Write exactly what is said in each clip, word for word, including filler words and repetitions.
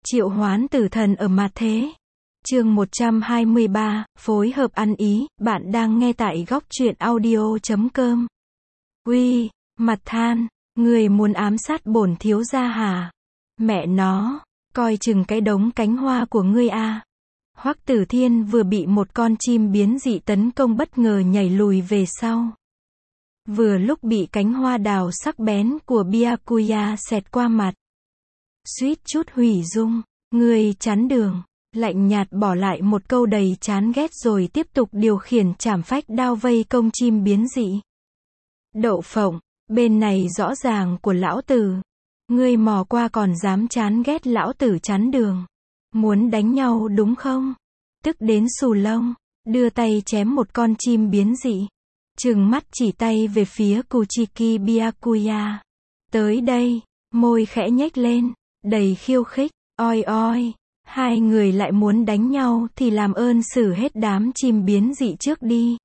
Triệu hoán tử thần ở mặt thế. Chương một trăm hai mươi ba, phối hợp ăn ý, bạn đang nghe tại góc truyện audio chấm com. Uy, mặt than, người muốn ám sát bổn thiếu gia hả? Mẹ nó, coi chừng cái đống cánh hoa của ngươi a. Hoắc Tử Thiên vừa bị một con chim biến dị tấn công bất ngờ nhảy lùi về sau. Vừa lúc bị cánh hoa đào sắc bén của Byakuya xẹt qua mặt. Suýt chút hủy dung, ngươi chắn đường, lạnh nhạt bỏ lại một câu đầy chán ghét rồi tiếp tục điều khiển trảm phách đao vây công chim biến dị. Đậu phộng, bên này rõ ràng của lão tử. Ngươi mò qua còn dám chán ghét lão tử chắn đường. Muốn đánh nhau đúng không? Tức đến xù lông, đưa tay chém một con chim biến dị. Trừng mắt chỉ tay về phía Kuchiki Byakuya. Tới đây, môi khẽ nhếch lên, đầy khiêu khích, oi oi. Hai người lại muốn đánh nhau thì làm ơn xử hết đám chim biến dị trước đi.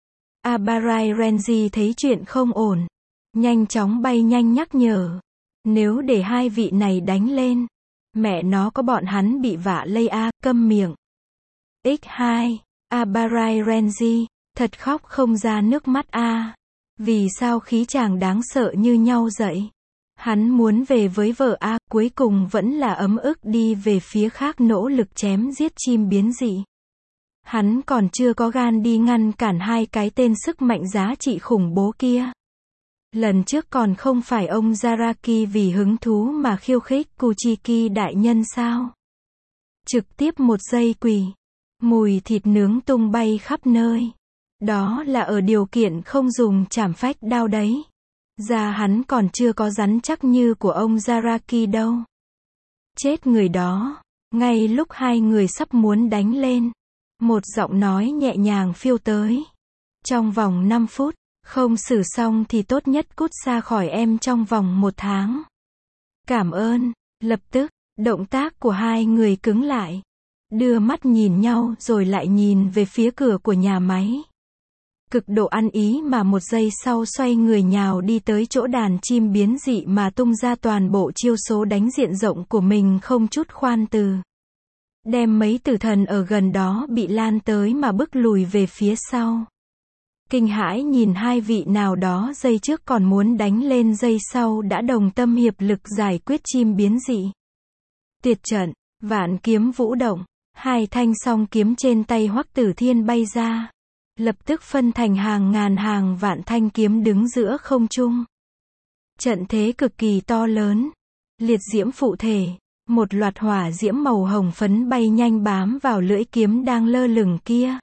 Abarai Renji thấy chuyện không ổn. Nhanh chóng bay nhanh nhắc nhở. Nếu để hai vị này đánh lên, mẹ nó có bọn hắn bị vạ lây a, câm miệng. ích hai, Abarai Renji, thật khóc không ra nước mắt a. Vì sao khí chàng đáng sợ như nhau vậy? Hắn muốn về với vợ a, cuối cùng vẫn là ấm ức đi về phía khác nỗ lực chém giết chim biến dị. Hắn còn chưa có gan đi ngăn cản hai cái tên sức mạnh giá trị khủng bố kia. Lần trước còn không phải ông Zaraki vì hứng thú mà khiêu khích Kuchiki đại nhân sao? Trực tiếp một giây quỳ. Mùi thịt nướng tung bay khắp nơi. Đó là ở điều kiện không dùng trảm phách đao đấy. Da hắn còn chưa có rắn chắc như của ông Zaraki đâu. Chết người đó. Ngay lúc hai người sắp muốn đánh lên, một giọng nói nhẹ nhàng phiêu tới. Trong vòng năm phút, không xử xong thì tốt nhất cút xa khỏi em trong vòng một tháng. Cảm ơn. Lập tức, động tác của hai người cứng lại. Đưa mắt nhìn nhau rồi lại nhìn về phía cửa của nhà máy. Cực độ ăn ý mà một giây sau xoay người nhào đi tới chỗ đàn chim biến dị mà tung ra toàn bộ chiêu số đánh diện rộng của mình không chút khoan từ. Đem mấy tử thần ở gần đó bị lan tới mà bức lùi về phía sau. Kinh hãi nhìn hai vị nào đó giây trước còn muốn đánh lên giây sau đã đồng tâm hiệp lực giải quyết chim biến dị. Tuyệt trận, vạn kiếm vũ động, hai thanh song kiếm trên tay Hoắc Tử Thiên bay ra. Lập tức phân thành hàng ngàn hàng vạn thanh kiếm đứng giữa không trung. Trận thế cực kỳ to lớn. Liệt diễm phụ thể. Một loạt hỏa diễm màu hồng phấn bay nhanh bám vào lưỡi kiếm đang lơ lửng kia.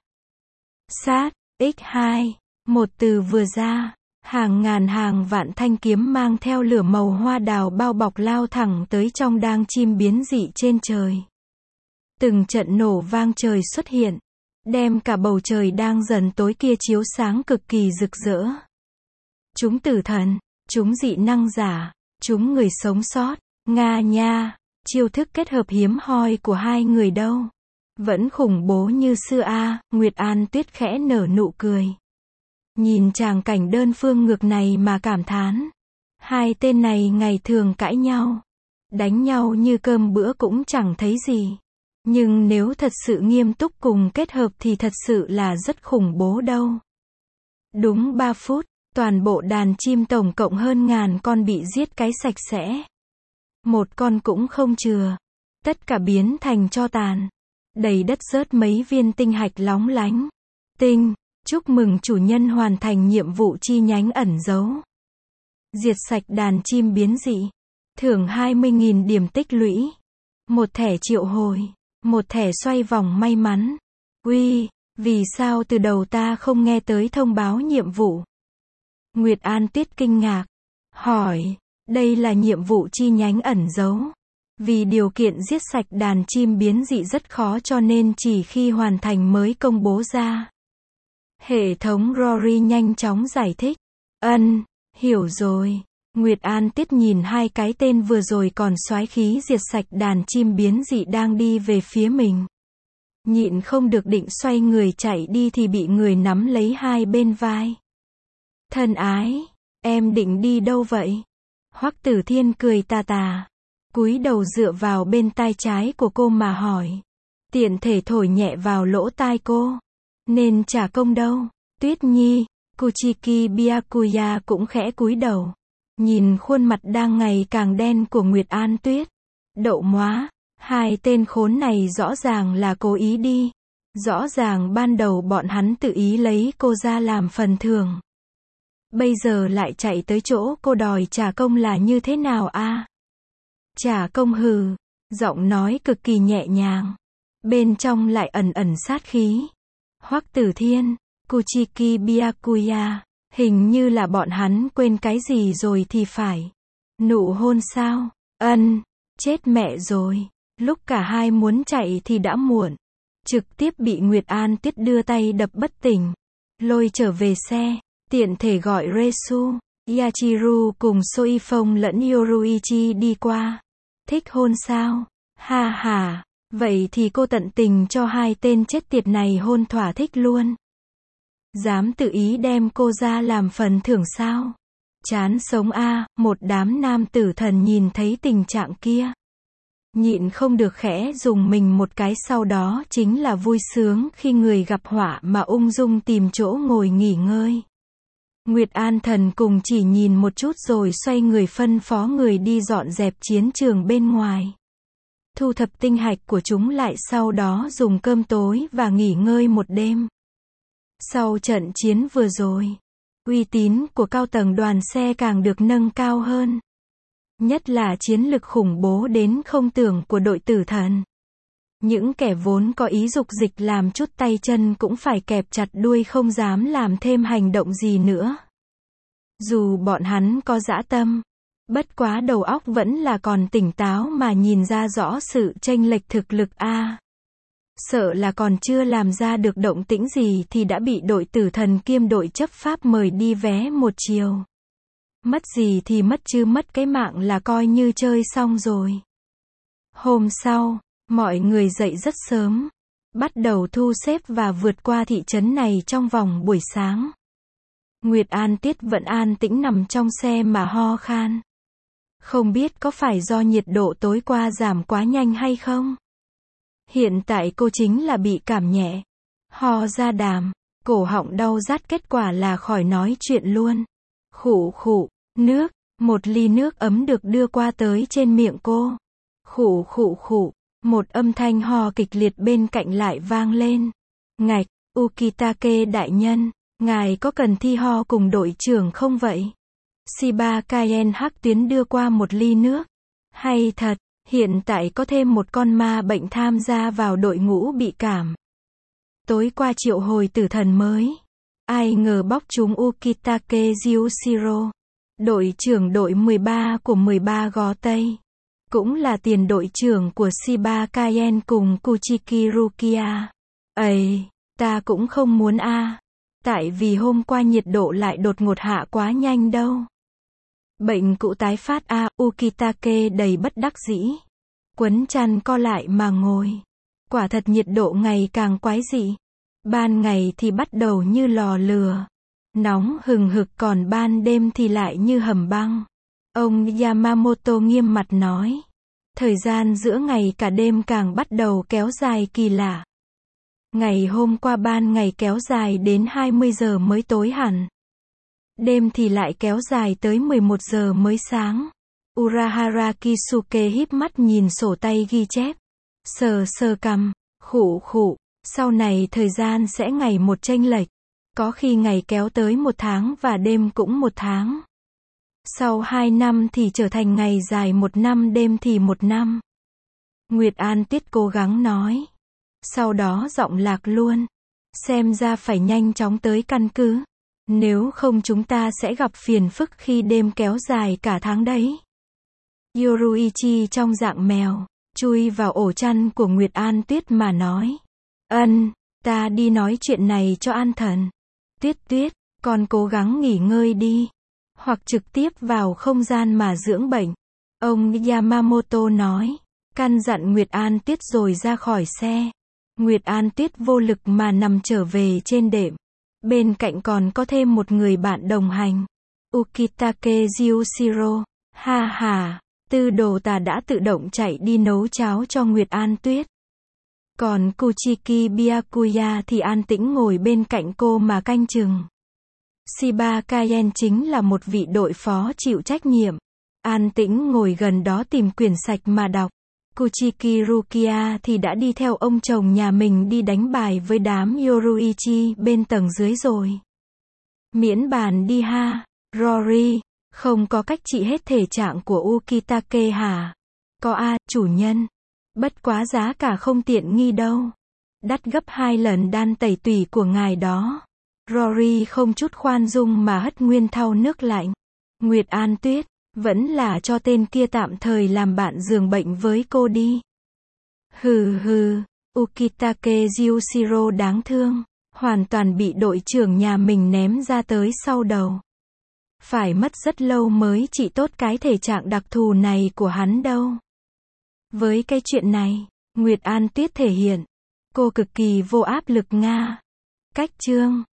Sát, ích hai. Một từ vừa ra. Hàng ngàn hàng vạn thanh kiếm mang theo lửa màu hoa đào bao bọc lao thẳng tới trong đang chim biến dị trên trời. Từng trận nổ vang trời xuất hiện. Đem cả bầu trời đang dần tối kia chiếu sáng cực kỳ rực rỡ. Chúng tử thần, chúng dị năng giả, chúng người sống sót, nga nha, chiêu thức kết hợp hiếm hoi của hai người đâu. Vẫn khủng bố như xưa a. Nguyệt An Tuyết khẽ nở nụ cười. Nhìn tràng cảnh đơn phương ngược này mà cảm thán. Hai tên này ngày thường cãi nhau, đánh nhau như cơm bữa cũng chẳng thấy gì. Nhưng nếu thật sự nghiêm túc cùng kết hợp thì thật sự là rất khủng bố đâu. Đúng ba phút, toàn bộ đàn chim tổng cộng hơn ngàn con bị giết cái sạch sẽ. Một con cũng không chừa. Tất cả biến thành tro tàn. Đầy đất rớt mấy viên tinh hạch lóng lánh. Tinh, chúc mừng chủ nhân hoàn thành nhiệm vụ chi nhánh ẩn giấu. Diệt sạch đàn chim biến dị. Thưởng hai mươi nghìn điểm tích lũy. Một thẻ triệu hồi. Một thẻ xoay vòng may mắn. Uy, vì sao từ đầu ta không nghe tới thông báo nhiệm vụ? Nguyệt An Tuyết kinh ngạc. Hỏi, đây là nhiệm vụ chi nhánh ẩn giấu. Vì điều kiện giết sạch đàn chim biến dị rất khó cho nên chỉ khi hoàn thành mới công bố ra. Hệ thống Rory nhanh chóng giải thích. Ân, hiểu rồi. Nguyệt An Tuyết nhìn hai cái tên vừa rồi còn soái khí diệt sạch đàn chim biến dị đang đi về phía mình. Nhịn không được định xoay người chạy đi thì bị người nắm lấy hai bên vai. Thân ái, em định đi đâu vậy? Hoắc Tử Thiên cười tà tà. cúi đầu dựa vào bên tai trái của cô mà hỏi. Tiện thể thổi nhẹ vào lỗ tai cô. Nên trả công đâu? Tuyết Nhi, Kuchiki Byakuya cũng khẽ cúi đầu. Nhìn khuôn mặt đang ngày càng đen của Nguyệt An Tuyết. Đậu móa, hai tên khốn này rõ ràng là cố ý đi. Rõ ràng ban đầu bọn hắn tự ý lấy cô ra làm phần thưởng. Bây giờ lại chạy tới chỗ cô đòi trả công là như thế nào a? Trả công hừ, giọng nói cực kỳ nhẹ nhàng. Bên trong lại ẩn ẩn sát khí. Hoắc Tử Thiên, Kuchiki Byakuya, hình như là bọn hắn quên cái gì rồi thì phải. Nụ hôn sao? Ân, chết mẹ rồi. Lúc cả hai muốn chạy thì đã muộn. Trực tiếp bị Nguyệt An Tuyết đưa tay đập bất tỉnh. Lôi trở về xe, tiện thể gọi Resu, Yachiru cùng Soifong lẫn Yoruichi đi qua. Thích hôn sao? Ha ha, vậy thì cô tận tình cho hai tên chết tiệt này hôn thỏa thích luôn. Dám tự ý đem cô ra làm phần thưởng sao? Chán sống a, một đám nam tử thần nhìn thấy tình trạng kia. Nhịn không được khẽ dùng mình một cái, sau đó chính là vui sướng khi người gặp họa mà ung dung tìm chỗ ngồi nghỉ ngơi. Nguyệt An Thần cùng chỉ nhìn một chút rồi xoay người phân phó người đi dọn dẹp chiến trường bên ngoài. Thu thập tinh hạch của chúng lại, sau đó dùng cơm tối và nghỉ ngơi một đêm. Sau trận chiến vừa rồi, uy tín của cao tầng đoàn xe càng được nâng cao hơn. Nhất là chiến lực khủng bố đến không tưởng của đội tử thần. Những kẻ vốn có ý dục dịch làm chút tay chân cũng phải kẹp chặt đuôi không dám làm thêm hành động gì nữa. Dù bọn hắn có dã tâm, bất quá đầu óc vẫn là còn tỉnh táo mà nhìn ra rõ sự chênh lệch thực lực a. Sợ là còn chưa làm ra được động tĩnh gì thì đã bị đội tử thần kiêm đội chấp pháp mời đi vé một chiều. Mất gì thì mất, chứ mất cái mạng là coi như chơi xong rồi. Hôm sau, mọi người dậy rất sớm, bắt đầu thu xếp và vượt qua thị trấn này trong vòng buổi sáng. Nguyệt An Tuyết vẫn an tĩnh nằm trong xe mà ho khan. Không biết có phải do nhiệt độ tối qua giảm quá nhanh hay không? Hiện tại cô chính là bị cảm nhẹ, ho ra đàm, cổ họng đau rát, kết quả là khỏi nói chuyện luôn. Khụ khụ, nước, một ly nước ấm được đưa qua tới trên miệng cô. Khụ khụ khụ, một âm thanh ho kịch liệt bên cạnh lại vang lên. Ngạch, Ukitake đại nhân, ngài có cần thi ho cùng đội trưởng không vậy? Shiba Kaien Hắc Tuyến đưa qua một ly nước. Hay thật, hiện tại có thêm một con ma bệnh tham gia vào đội ngũ bị cảm. Tối qua triệu hồi tử thần mới. Ai ngờ bóc trúng Ukitake Ryushiro, đội trưởng đội mười ba của mười ba Gó Tây. Cũng là tiền đội trưởng của Shiba Kaien cùng Kuchiki Rukia. Ây, ta cũng không muốn a. À. Tại vì hôm qua nhiệt độ lại đột ngột hạ quá nhanh đâu. Bệnh cũ tái phát a, à, Ukitake đầy bất đắc dĩ. Quấn chăn co lại mà ngồi. Quả thật nhiệt độ ngày càng quái dị. Ban ngày thì bắt đầu như lò lửa, nóng hừng hực, còn ban đêm thì lại như hầm băng. Ông Yamamoto nghiêm mặt nói. Thời gian giữa ngày cả đêm càng bắt đầu kéo dài kỳ lạ. Ngày hôm qua ban ngày kéo dài đến hai mươi giờ mới tối hẳn. Đêm thì lại kéo dài tới mười một giờ mới sáng. Urahara Kisuke híp mắt nhìn sổ tay ghi chép. Sờ sờ cằm, khụ khụ, sau này thời gian sẽ ngày một chênh lệch. Có khi ngày kéo tới một tháng và đêm cũng một tháng. Sau hai năm thì trở thành ngày dài một năm, đêm thì một năm. Nguyệt An Tuyết cố gắng nói. Sau đó giọng lạc luôn. Xem ra phải nhanh chóng tới căn cứ. Nếu không chúng ta sẽ gặp phiền phức khi đêm kéo dài cả tháng đấy. Yoruichi trong dạng mèo, chui vào ổ chăn của Nguyệt An Tuyết mà nói. Ân, ta đi nói chuyện này cho An Thần. Tuyết Tuyết, con cố gắng nghỉ ngơi đi. Hoặc trực tiếp vào không gian mà dưỡng bệnh. Ông Yamamoto nói. Căn dặn Nguyệt An Tuyết rồi ra khỏi xe. Nguyệt An Tuyết vô lực mà nằm trở về trên đệm. Bên cạnh còn có thêm một người bạn đồng hành. Ukitake Ryushiro. Ha ha, Tư đồ tà đã tự động chạy đi nấu cháo cho Nguyệt An Tuyết. Còn Kuchiki Byakuya thì an tĩnh ngồi bên cạnh cô mà canh chừng. Shiba Kaien chính là một vị đội phó chịu trách nhiệm. An tĩnh ngồi gần đó tìm quyển sạch mà đọc. Kuchiki Rukia thì đã đi theo ông chồng nhà mình đi đánh bài với đám Yoruichi bên tầng dưới rồi. Miễn bàn đi ha, Rory, không có cách trị hết thể trạng của Ukitake hả? Có a, chủ nhân. Bất quá giá cả không tiện nghi đâu. Đắt gấp hai lần đan tẩy tủy của ngài đó. Rory không chút khoan dung mà hất nguyên thau nước lạnh. Nguyệt An Tuyết, vẫn là cho tên kia tạm thời làm bạn giường bệnh với cô đi. Hừ hừ, Ukitake Yushiro đáng thương. Hoàn toàn bị đội trưởng nhà mình ném ra tới sau đầu. Phải mất rất lâu mới trị tốt cái thể trạng đặc thù này của hắn đâu. Với cái chuyện này, Nguyệt An Tuyết thể hiện, cô cực kỳ vô áp lực Nga. Cách chương